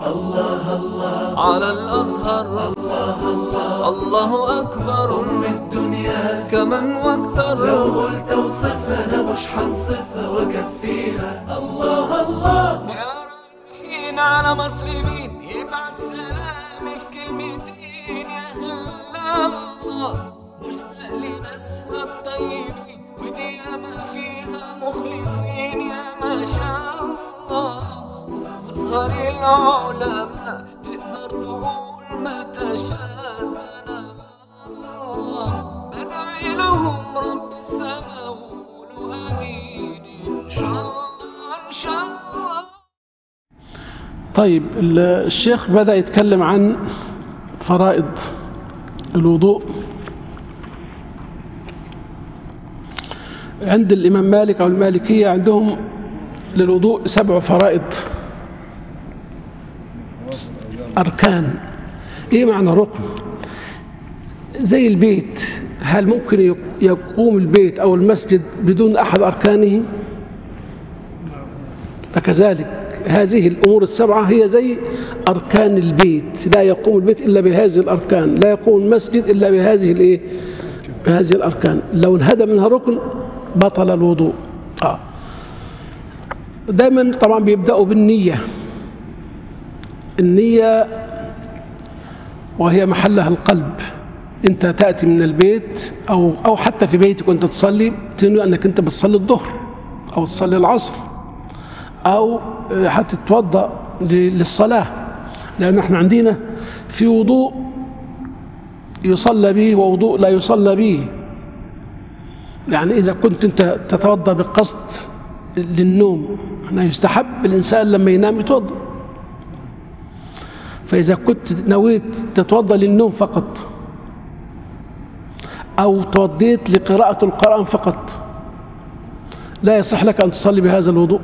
الله الله على الأزهر، الله الله الله أكبر من الدنيا كمن واكتر. لو قلت اوصفها أنا مش هنصفها وأكفيها. الله الله يا رايحين على مصر مين يبعت سلامي في كلمتين؟ يا هلا الله مشتاق لناسها الطيبين ودي ياما فيها مخلصين. يا ما شاء الله أزهر العلماء تقدر تقول ما تشاء. بدعي لهم رب السماء وقولوا آمين إن شاء الله إن شاء الله. طيب الشيخ بدأ يتكلم عن فرائض الوضوء. عند الإمام مالك أو المالكية عندهم للوضوء 7 فرائض أركان. إيه معنى ركن؟ زي البيت، هل ممكن يقوم البيت أو المسجد بدون أحد أركانه؟ فكذلك هذه الأمور ال7 هي زي أركان البيت، لا يقوم البيت إلا بهذه الأركان، لا يقوم المسجد إلا بهذه الأركان. لو انهدم منها ركن بطل الوضوء. دائما طبعا بيبدأوا بالنية. النية وهي محلها القلب. انت تأتي من البيت أو حتى في بيتك وانت تصلي تنوي أنك انت بتصلي الظهر أو تصلي العصر أو حتى تتوضأ للصلاة، لأن احنا عندنا في وضوء يصلى به ووضوء لا يصلى به. يعني إذا كنت انت تتوضأ بقصد للنوم، احنا يستحب الإنسان لما ينام يتوضأ. فإذا كنت نويت تتوضأ للنوم فقط أو توضيت لقراءة القرآن فقط لا يصح لك أن تصلي بهذا الوضوء.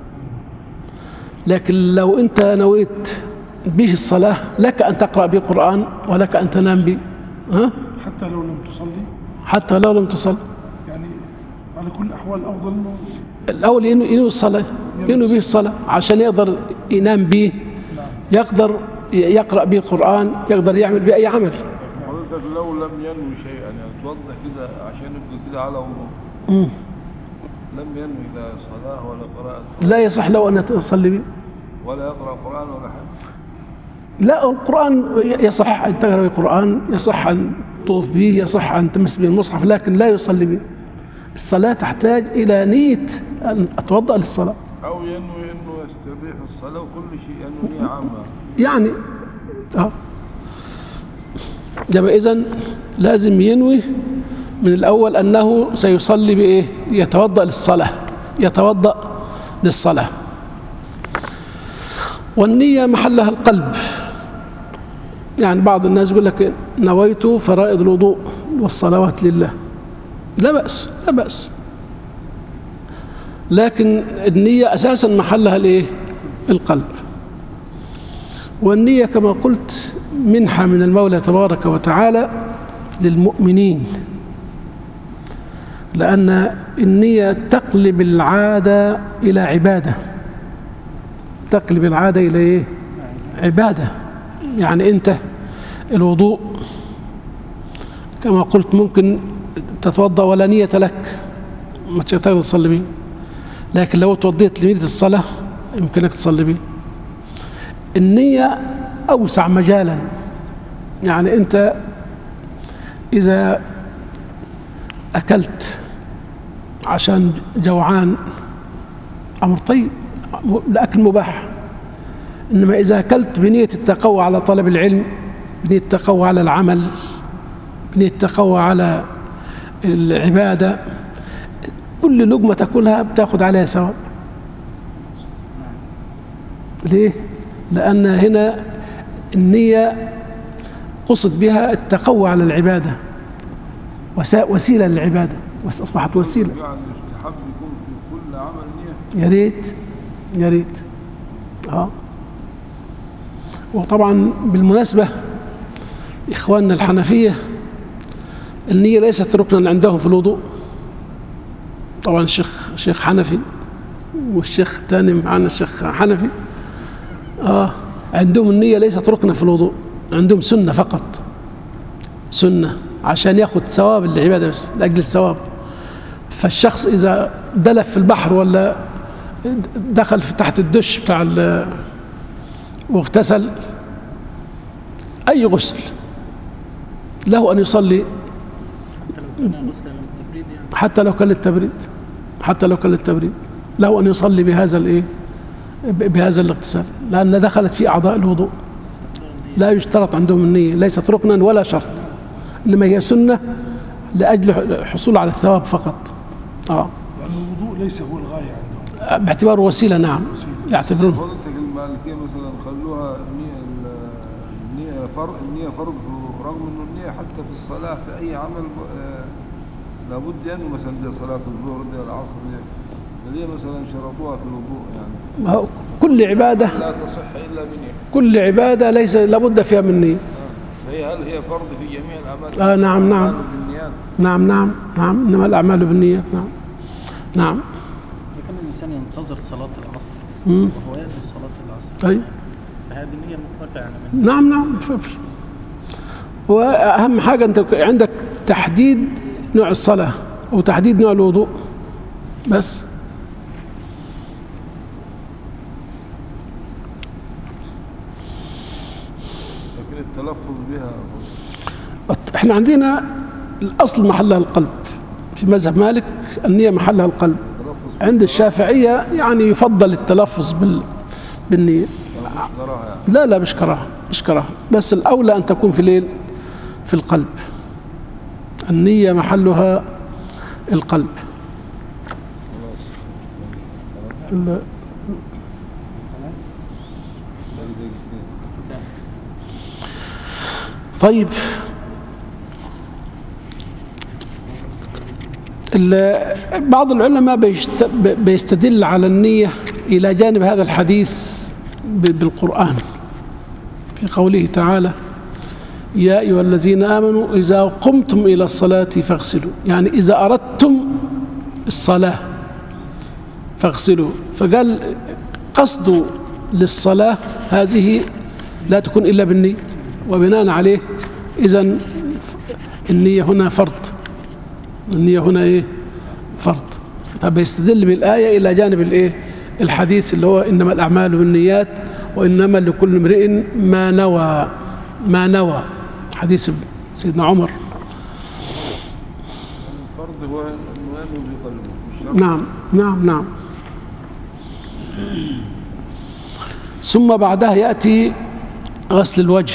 لكن لو أنت نويت به الصلاة لك أن تقرأ به قرآن ولك أن تنام به. حتى لو لم تصلي؟ حتى لو لم تصلي، يعني على كل الأحوال أفضل الأول ينوي الصلاة، ينوي به الصلاة عشان يقدر ينام به، يقدر يقرأ به قرآن، يقدر يعمل به أي عمل. حضرتك لو لم ينوي شيئا يعني توضح كده عشان يبقى كده على وضوء، لم ينوي لا صلاة ولا قراءة، لا يصح له أن يصلي به ولا يقرأ قرآن ولا حاجة. لا، القرآن يصح أن تقرأ القرآن، يصح أن تطوف به، يصح أن تمس به المصحف، لكن لا يصلي به. الصلاة تحتاج إلى نية أن أتوضأ للصلاة، أو ينوي أنه يستبيح الصلاة وكل شيء ينوي نية عامة يعني يبقى إذن لازم ينوي من الأول أنه سيصلي بإيه؟ يتوضأ للصلاة، يتوضأ للصلاة. والنية محلها القلب. يعني بعض الناس يقول لك نويت فرائض الوضوء والصلوات لله، لا بأس لا بأس، لكن النية أساسا محلها الإيه؟ القلب. والنية كما قلت منحة من المولى تبارك وتعالى للمؤمنين، لأن النية تقلب العادة إلى عبادة، تقلب العادة إلى إيه؟ عبادة. يعني أنت الوضوء كما قلت ممكن تتوضأ ولا نية لك ما تقدر تصلي به، لكن لو توضيت لنية الصلاة يمكنك تصلي به. النية أوسع مجالا. يعني أنت إذا أكلت عشان جوعان أمر طيب، الأكل مباح. إنما إذا أكلت بنية التقوى على طلب العلم، بنية التقوى على العمل، بنية التقوى على العبادة، كل لقمة تأكلها بتاخد عليها ثواب. ليه؟ لأن هنا النية قصد بها التقوى على العبادة، وسيلة للعبادة، أصبحت وسيلة. يعني يستحب يكون في كل عمل نية. يا ريت يا ريت. وطبعا بالمناسبة إخواننا الحنفية النية ليست ركنا عندهم في الوضوء. طبعا الشيخ حنفي والشيخ تاني معنا الشيخ حنفي عندهم النية ليست ركنا في الوضوء، عندهم سنة فقط، سنة عشان ياخد ثواب العبادة بس لأجل الثواب. فالشخص إذا دلف في البحر ولا دخل في تحت الدش بتاع واغتسل أي غسل له أن يصلي، حتى لو كان للتبريد، حتى لو كان للتبريد له أن يصلي بهذا الاغتسال، لأن دخلت في أعضاء الوضوء. لا يشترط عندهم النية، ليست ركنا ولا شرط، إنما هي سنة لأجل الحصول على الثواب فقط. يعني الوضوء ليس هو الغاية عندهم، باعتباره وسيلة. نعم، يعتبرون. فضلتك المالكية مثلا خلوها النية فرض، رغم انه النية حتى في الصلاة في أي عمل لابد يعني مثلا دي صلاة الظهر دي العصر دي ليه مثلا شرطوها في الوضوء يعني؟ كل عبادة لا تصح إلا بنية، كل عبادة ليس لابد فيها من نية. هل هي فرض في جميع الأعمال؟ نعم نعم بالنيات. نعم، إنما الأعمال بالنيات. نعم. إذا كان الإنسان ينتظر صلاة العصر وهو يأتي صلاة العصر، أي فهذه النية مطلقة يعني نعم. وأهم حاجة أنت عندك تحديد نوع الصلاة وتحديد نوع الوضوء بس. لكن التلفظ بها احنا عندنا الأصل محلها القلب، في مذهب مالك النية محلها القلب. عند الشافعية يعني يفضل التلفظ بالنية. مش كراهة يعني. لا مش كراهة، بس الأولى أن تكون في القلب. النية محلها القلب. طيب، بعض العلماء بيستدل على النية إلى جانب هذا الحديث بالقرآن في قوله تعالى: يا أيها الذين آمنوا إذا قمتم إلى الصلاة فاغسلوا، يعني إذا أردتم الصلاة فاغسلوا. فقال قصد للصلاة هذه لا تكون إلا بالنية، وبناء عليه إذن النية هنا فرض، النية هنا فرض. فبيستدل بالآية إلى جانب الحديث اللي هو إنما الأعمال بالنيات وإنما لكل امرئ ما نوى، حديث سيدنا عمر. الفرض هو انه ينوي بقلبه، مش شرط. نعم. ثم بعدها يأتي غسل الوجه.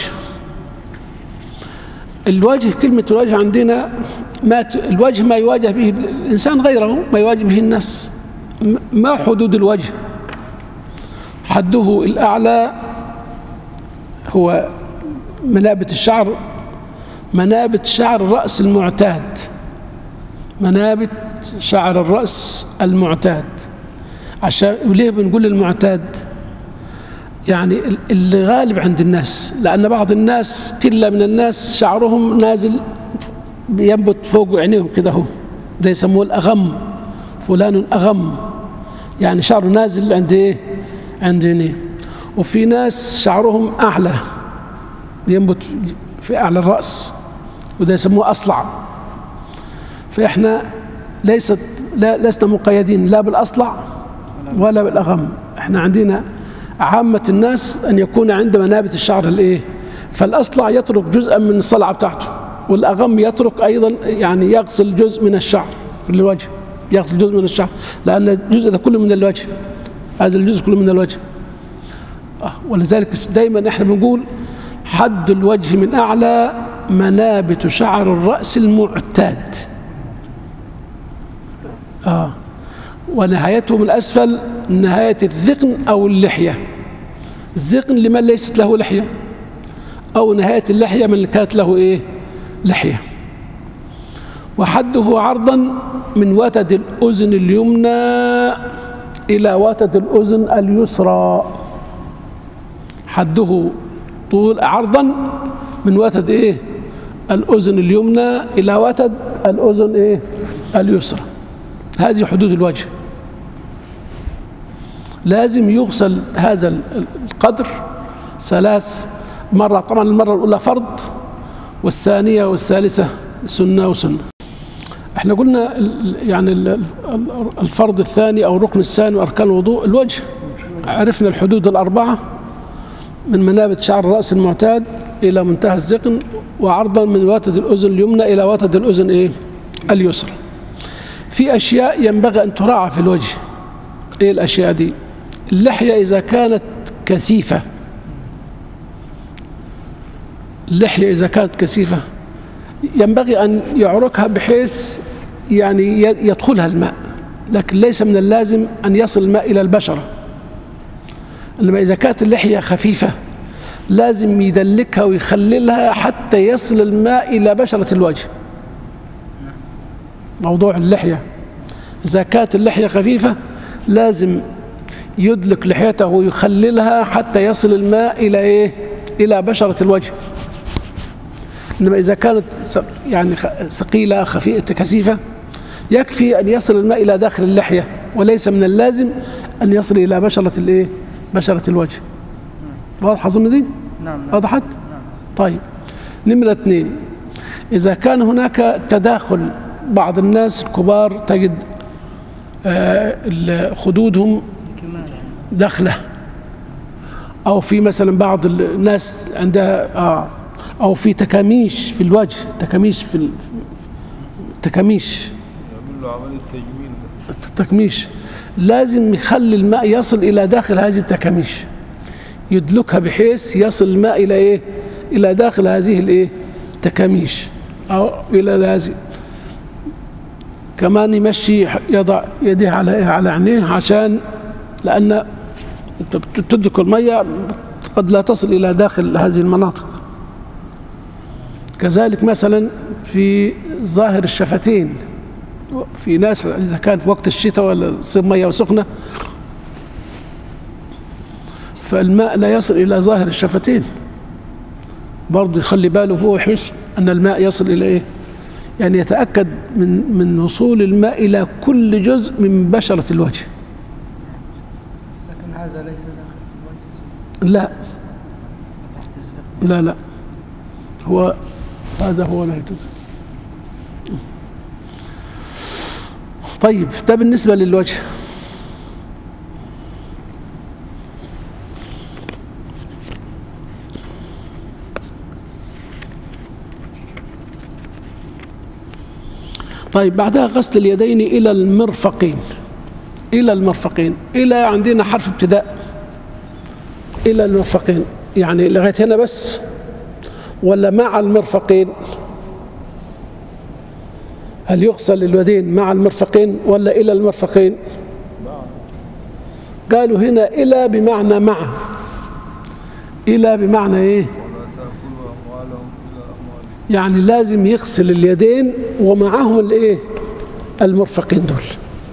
الوجه، كلمة الوجه عندنا الوجه ما يواجه به الإنسان غيره، ما يواجه به الناس. ما حدود الوجه؟ حده الأعلى هو منابت شعر الرأس المعتاد، منابت شعر الرأس المعتاد. عشان وليه بنقول المعتاد؟ يعني اللي غالب عند الناس، لأن بعض الناس قلة من الناس شعرهم نازل بينبت فوق عينيهم كده، هو ده يسموه الأغم، فلان أغم، يعني شعره نازل عند عينيه. وفي ناس شعرهم أعلى بينبت في أعلى الرأس، وده يسموه أصلع. فإحنا لسنا مقيدين لا بالأصلع ولا بالأغم. إحنا عندنا عامة الناس أن يكون عند منابت الشعر فالأصلع يترك جزءا من الصلعة بتاعته، والأغم يترك أيضا، يعني يغسل جزء من الشعر في الوجه، يغسل جزء من الشعر، لأن الجزء ده كله من الوجه، هذا الجزء كله من الوجه. ولذلك دايما احنا بنقول حد الوجه من أعلى منابت شعر الرأس المعتاد، ونهايته من أسفل نهاية الذقن أو اللحية. الذقن لمن ليست له لحية، أو نهاية اللحية من كانت له لحية. وحده عرضا من وتد الأذن اليمنى إلى وتد الأذن اليسرى. حده طول عرضا من وتد الأذن اليمنى إلى وتد الأذن اليسرى. هذه حدود الوجه. لازم يغسل هذا القدر 3 مرات. طبعا المرة الأولى فرض، والثانية والثالثة سنة وسنة. احنا قلنا يعني الفرض الثاني أو الركن الثاني وأركان الوضوء الوجه. عرفنا الحدود الأربعة من منابت شعر الرأس المعتاد إلى منتهى الذقن، وعرضا من وتد الأذن اليمنى إلى وتد الأذن اليسرى. في أشياء ينبغي أن تراعى في الوجه. إيه الأشياء دي؟ اللحية إذا كانت كثيفة، اللحية إذا كانت كثيفة ينبغي أن يعركها بحيث يعني يدخلها الماء، لكن ليس من اللازم أن يصل الماء إلى البشرة. إنما إذا كانت اللحية خفيفة لازم يدلكها ويخللها حتى يصل الماء إلى بشرة الوجه. موضوع اللحية إذا كانت اللحية خفيفة لازم يدلك لحيته ويخللها حتى يصل الماء إلى إيه؟ إلى بشرة الوجه. إنما إذا كانت يعني ثقيلة خفيفة كثيفة يكفي أن يصل الماء إلى داخل اللحية، وليس من اللازم أن يصل إلى بشرة الإيه؟ بشرة الوجه. واضح أظن دي؟ نعم. وضحت؟ طيب، نمرة 2، إذا كان هناك تداخل، بعض الناس الكبار تجد خدودهم داخلة، أو في مثلا بعض الناس عندها أو في تكاميش في الوجه، تكاميش في تكاميش، يعمل له عملية تجميل. التكميش لازم يخلي الماء يصل إلى داخل هذه التكاميش، يدلكها بحيث يصل الماء إلى إيه؟ إلى داخل هذه الإيه؟ التكاميش، أو إلى هذه. كمان يمشي يضع يديه على عينيه، عشان لأن تدلك المية قد لا تصل إلى داخل هذه المناطق. كذلك مثلا في ظاهر الشفتين، في ناس إذا كان في وقت الشتاء ولا تصير مية سخنة فالماء لا يصل إلى ظاهر الشفتين، برضه يخلي باله هو يحس أن الماء يصل إلى إيه؟ يعني يتأكد من وصول الماء إلى كل جزء من بشرة الوجه. لكن هذا ليس داخل في الوجه. لا لا لا، هو هذا هو لا يجوز. طيب، ده بالنسبة للوجه. طيب، بعدها غسل اليدين إلى المرفقين. إلى المرفقين، إلى عندنا حرف ابتداء، إلى المرفقين يعني لغاية هنا بس، ولا مع المرفقين؟ هل يغسل اليدين مع المرفقين ولا إلى المرفقين؟ قالوا هنا إلى بمعنى مع. إلى بمعنى إيه؟ ولا تأكلوا أموالهم إلى أموالهم. يعني لازم يغسل اليدين ومعهم الإيه؟ المرفقين دول.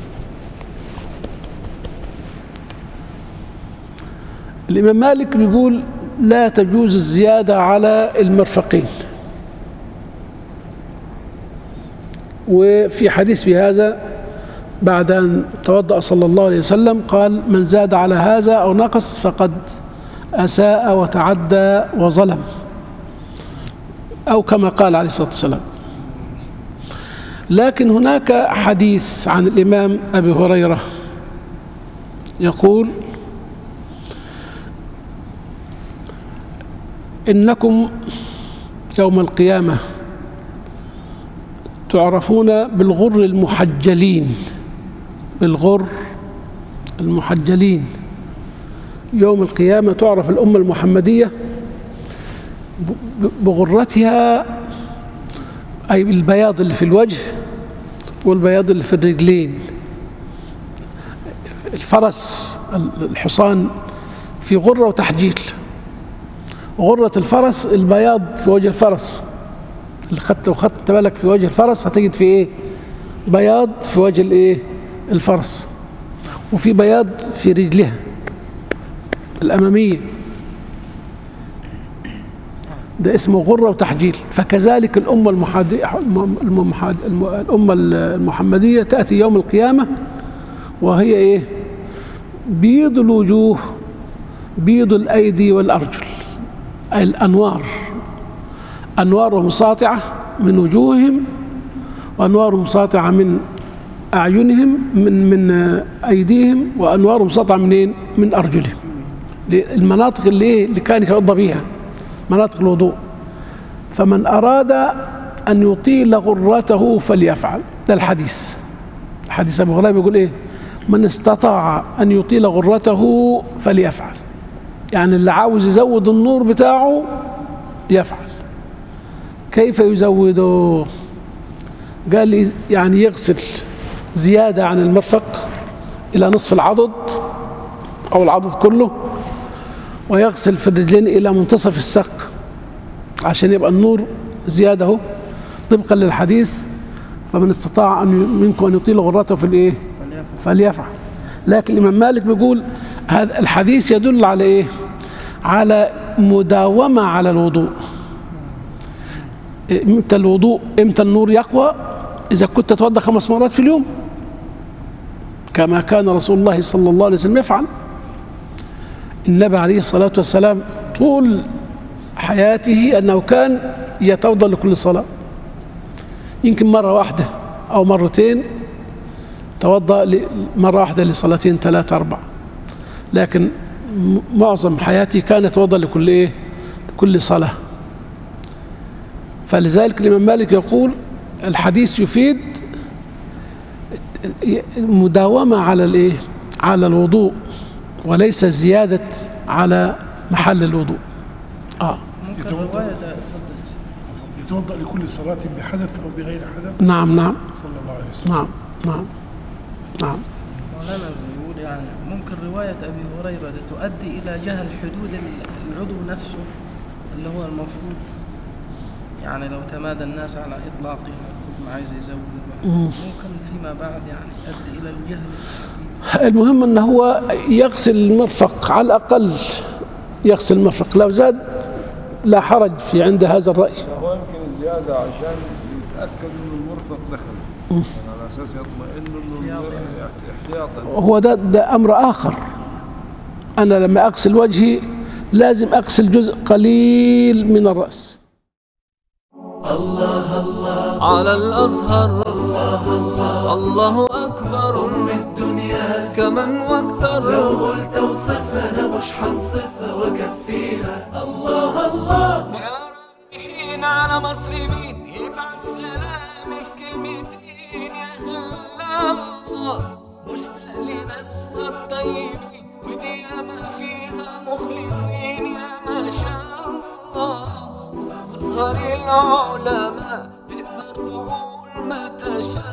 الإمام مالك بيقول لا تجوز الزيادة على المرفقين، وفي حديث بهذا بعد أن توضأ صلى الله عليه وسلم قال من زاد على هذا أو نقص فقد أساء وتعدى وظلم، أو كما قال عليه الصلاة والسلام. لكن هناك حديث عن الإمام أبي هريرة يقول إنكم يوم القيامة تعرفون بالغر المحجلين، بالغر المحجلين. يوم القيامة تعرف الأمة المحمدية بغرتها، أي البياض اللي في الوجه والبياض اللي في الرجلين. الفرس الحصان في غرة وتحجيل. غرة الفرس البياض في وجه الفرس، لو خدت بالك في وجه الفرس هتجد في ايه؟ بياض في وجه الايه؟ الفرس، وفي بياض في رجلها الأمامية، ده اسمه غرة وتحجيل. فكذلك الأمة المحمدية تأتي يوم القيامة وهي ايه؟ بيض الوجوه، بيض الأيدي والأرجل. الأنوار، أنوارهم ساطعة من وجوههم، وأنوارهم ساطعة من أعينهم، من أيديهم، وأنوارهم ساطعة منين؟ من أرجلهم. المناطق اللي كان يتوضأ بها، مناطق الوضوء. فمن أراد أن يطيل غرته فليفعل. ده الحديث، حديث أبو هريرة بيقول إيه؟ من استطاع أن يطيل غرته فليفعل. يعني اللي عاوز يزود النور بتاعه يفعل. كيف يزوده؟ قال لي يعني يغسل زيادة عن المرفق إلى نصف العضد أو العضد كله، ويغسل في الرجلين إلى منتصف الساق عشان يبقى النور زيادة طبقا للحديث. فمن استطاع منكم أن يطيل غرته في الإيه؟ فليفعل. لكن الإمام مالك بيقول هذا الحديث يدل على إيه؟ على مداومة على الوضوء. إمتى الوضوء؟ إمتى النور يقوى؟ إذا كنت تتوضأ 5 مرات في اليوم كما كان رسول الله صلى الله عليه وسلم يفعل. النبي عليه الصلاة والسلام طول حياته أنه كان يتوضأ لكل صلاة، يمكن مرة واحدة أو مرتين توضأ مرة واحدة لصلاتين 3 4، لكن معظم حياته كان يتوضأ لكل إيه؟ لكل صلاة. فلذلك الإمام مالك يقول الحديث يفيد مداومة على الإيه؟ على الوضوء، وليس زيادة على محل الوضوء. يتوضأ لكل صلاة بحدث أو بغير حدث. نعم نعم صلى الله عليه وسلم. نعم نعم نعم. مولانا بيقول يعني ممكن رواية أبي هريرة تؤدي إلى جهل حدود العضو نفسه اللي هو المفروض، يعني لو تمادى الناس على إطلاقه كل ما عايز يزود ممكن فيما بعد يعني يؤدي إلى الجهل. المهم أنه هو يغسل المرفق على الأقل، يغسل المرفق، لو زاد لا حرج في عند هذا الرأي. هو يمكن الزيادة عشان يتأكد إنه المرفق دخل، يعني على أساس يطمئن إنه احتياطا. هو ده أمر آخر. أنا لما أغسل وجهي لازم أغسل جزء قليل من الرأس. الله الله على الأزهر، الله أكبر من الدنيا كمن واكتر. لو قلت اوصفها أنا مش هنصفها وأكفيها. الله الله يا رب حين على مصر مين يبعت سلامي في كلمتين. يا الله مشتاق لناسها الطيبين ودي ياما فيها مخلصين. يا ما شاء الله أزهر العلماء تقدر تقول ما تشاء.